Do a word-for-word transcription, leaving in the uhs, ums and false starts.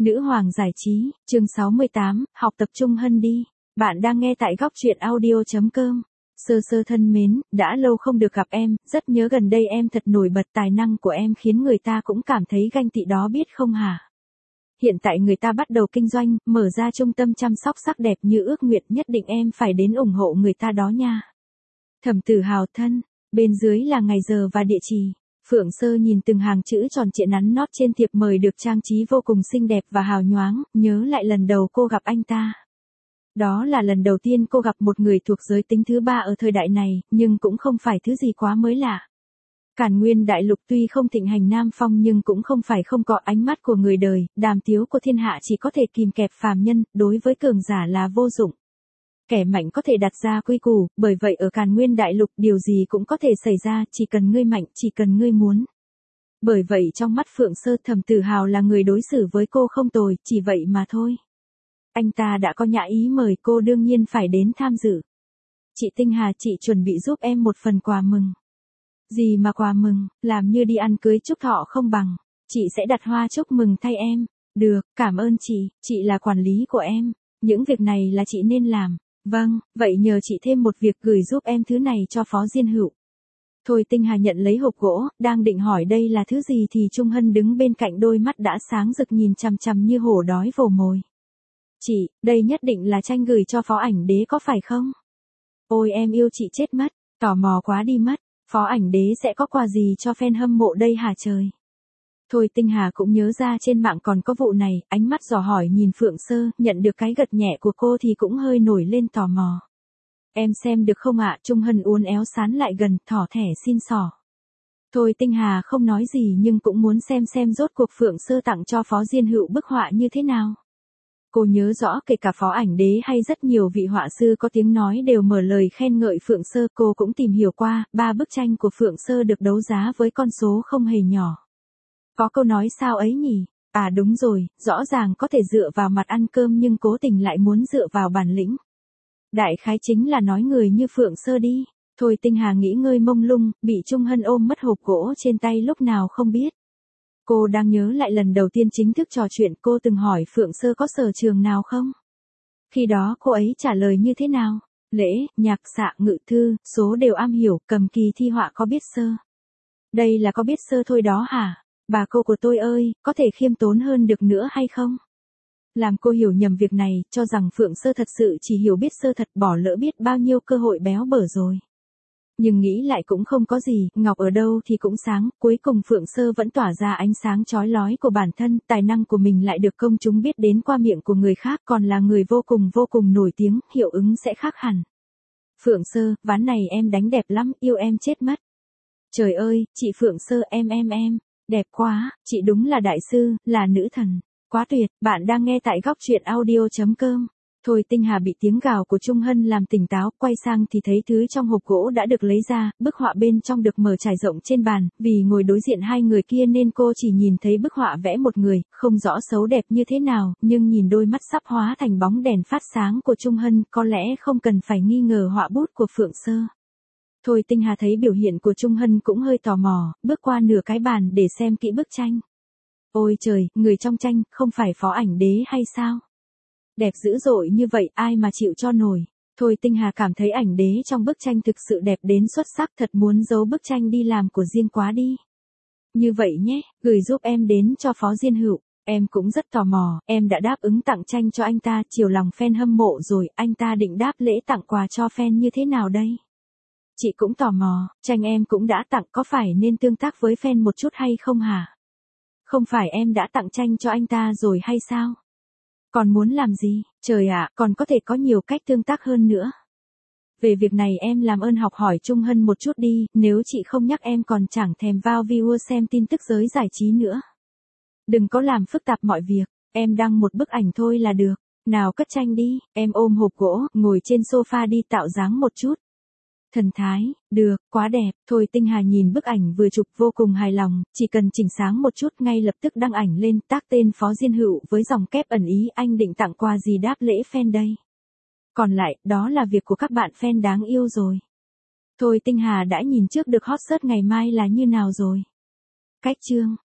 Nữ hoàng giải trí, chương sáu mươi tám, học tập Trung Hân đi. Bạn đang nghe tại góc truyện audio chấm com. Sơ sơ thân mến, đã lâu không được gặp em, rất nhớ gần đây em thật nổi bật, tài năng của em khiến người ta cũng cảm thấy ganh tị đó biết không hả? Hiện tại người ta bắt đầu kinh doanh, mở ra trung tâm chăm sóc sắc đẹp như ước nguyện, nhất định em phải đến ủng hộ người ta đó nha. Thẩm Tử Hào thân, bên dưới là ngày giờ và địa chỉ. Phượng Sơ nhìn từng hàng chữ tròn trịa nắn nót trên thiệp mời được trang trí vô cùng xinh đẹp và hào nhoáng, nhớ lại lần đầu cô gặp anh ta. Đó là lần đầu tiên cô gặp một người thuộc giới tính thứ ba ở thời đại này, nhưng cũng không phải thứ gì quá mới lạ. Càn Nguyên đại lục tuy không thịnh hành nam phong nhưng cũng không phải không có ánh mắt của người đời, đàm tiếu của thiên hạ chỉ có thể kìm kẹp phàm nhân, đối với cường giả là vô dụng. Kẻ mạnh có thể đặt ra quy củ, bởi vậy ở Càn Nguyên đại lục điều gì cũng có thể xảy ra, chỉ cần ngươi mạnh, chỉ cần ngươi muốn. Bởi vậy trong mắt Phượng Sơ, Thẩm Tử Hào là người đối xử với cô không tồi, chỉ vậy mà thôi. Anh ta đã có nhã ý mời cô, đương nhiên phải đến tham dự. Chị Tinh Hà, chị chuẩn bị giúp em một phần quà mừng. Gì mà quà mừng, làm như đi ăn cưới chúc thọ không bằng. Chị sẽ đặt hoa chúc mừng thay em. Được, cảm ơn chị, chị là quản lý của em. Những việc này là chị nên làm. Vâng, vậy nhờ chị thêm một việc, gửi giúp em thứ này cho Phó Diên Hữu. Thôi Tinh Hà nhận lấy hộp gỗ, đang định hỏi đây là thứ gì thì Trung Hân đứng bên cạnh, đôi mắt đã sáng rực nhìn chằm chằm như hổ đói vồ mồi. Chị, đây nhất định là tranh gửi cho Phó Ảnh Đế có phải không? Ôi em yêu chị chết mất, tò mò quá đi mất, Phó Ảnh Đế sẽ có quà gì cho fan hâm mộ đây hả trời? Thôi Tinh Hà cũng nhớ ra trên mạng còn có vụ này, ánh mắt dò hỏi nhìn Phượng Sơ, nhận được cái gật nhẹ của cô thì cũng hơi nổi lên tò mò. Em xem được không ạ? Trung Hân uốn éo sán lại gần, thỏ thẻ xin xỏ. Thôi Tinh Hà không nói gì nhưng cũng muốn xem xem rốt cuộc Phượng Sơ tặng cho Phó Diên Hữu bức họa như thế nào. Cô nhớ rõ kể cả Phó Ảnh Đế hay rất nhiều vị họa sư có tiếng nói đều mở lời khen ngợi Phượng Sơ, cô cũng tìm hiểu qua, ba bức tranh của Phượng Sơ được đấu giá với con số không hề nhỏ. Có câu nói sao ấy nhỉ? À đúng rồi, rõ ràng có thể dựa vào mặt ăn cơm nhưng cố tình lại muốn dựa vào bản lĩnh. Đại khái chính là nói người như Phượng Sơ đi. Thôi Tinh Hà nghĩ ngơi mông lung, bị Trung Hân ôm mất hộp gỗ trên tay lúc nào không biết. Cô đang nhớ lại lần đầu tiên chính thức trò chuyện, cô từng hỏi Phượng Sơ có sở trường nào không? Khi đó cô ấy trả lời như thế nào? Lễ, nhạc xạ, ngự thư, số đều am hiểu, cầm kỳ thi họa có biết sơ. Đây là có biết sơ thôi đó hả? Bà cô của tôi ơi, có thể khiêm tốn hơn được nữa hay không? Làm cô hiểu nhầm việc này, cho rằng Phượng Sơ thật sự chỉ hiểu biết sơ thật, bỏ lỡ biết bao nhiêu cơ hội béo bở rồi. Nhưng nghĩ lại cũng không có gì, ngọc ở đâu thì cũng sáng, cuối cùng Phượng Sơ vẫn tỏa ra ánh sáng chói lói của bản thân, tài năng của mình lại được công chúng biết đến qua miệng của người khác, còn là người vô cùng vô cùng nổi tiếng, hiệu ứng sẽ khác hẳn. Phượng Sơ, ván này em đánh đẹp lắm, yêu em chết mất. Trời ơi, chị Phượng Sơ, em em em. Đẹp quá, chị đúng là đại sư, là nữ thần. Quá tuyệt, bạn đang nghe tại góc truyện audio chấm com. Thôi Tinh Hà bị tiếng gào của Trung Hân làm tỉnh táo, quay sang thì thấy thứ trong hộp gỗ đã được lấy ra, bức họa bên trong được mở trải rộng trên bàn, vì ngồi đối diện hai người kia nên cô chỉ nhìn thấy bức họa vẽ một người, không rõ xấu đẹp như thế nào, nhưng nhìn đôi mắt sắp hóa thành bóng đèn phát sáng của Trung Hân, có lẽ không cần phải nghi ngờ họa bút của Phượng Sơ. Thôi Tinh Hà thấy biểu hiện của Trung Hân cũng hơi tò mò, bước qua nửa cái bàn để xem kỹ bức tranh. Ôi trời, người trong tranh, không phải Phó Ảnh Đế hay sao? Đẹp dữ dội như vậy, ai mà chịu cho nổi. Thôi Tinh Hà cảm thấy Ảnh Đế trong bức tranh thực sự đẹp đến xuất sắc, thật muốn giấu bức tranh đi làm của riêng quá đi. Như vậy nhé, gửi giúp em đến cho Phó Diên Hữu. Em cũng rất tò mò, em đã đáp ứng tặng tranh cho anh ta, chiều lòng fan hâm mộ rồi, anh ta định đáp lễ tặng quà cho fan như thế nào đây? Chị cũng tò mò, tranh em cũng đã tặng, có phải nên tương tác với fan một chút hay không hả? Không phải em đã tặng tranh cho anh ta rồi hay sao? Còn muốn làm gì? Trời ạ, còn có thể có nhiều cách tương tác hơn nữa. Về việc này em làm ơn học hỏi Trung Hân một chút đi, nếu chị không nhắc em còn chẳng thèm vào viewer xem tin tức giới giải trí nữa. Đừng có làm phức tạp mọi việc, em đăng một bức ảnh thôi là được. Nào cất tranh đi, em ôm hộp gỗ, ngồi trên sofa đi, tạo dáng một chút. Thần thái, được, quá đẹp. Thôi Tinh Hà nhìn bức ảnh vừa chụp vô cùng hài lòng, chỉ cần chỉnh sáng một chút ngay lập tức đăng ảnh lên, tác tên Phó Diên Hữu với dòng kép ẩn ý, anh định tặng quà gì đáp lễ fan đây. Còn lại, đó là việc của các bạn fan đáng yêu rồi. Thôi Tinh Hà đã nhìn trước được hot search ngày mai là như nào rồi. Cách chương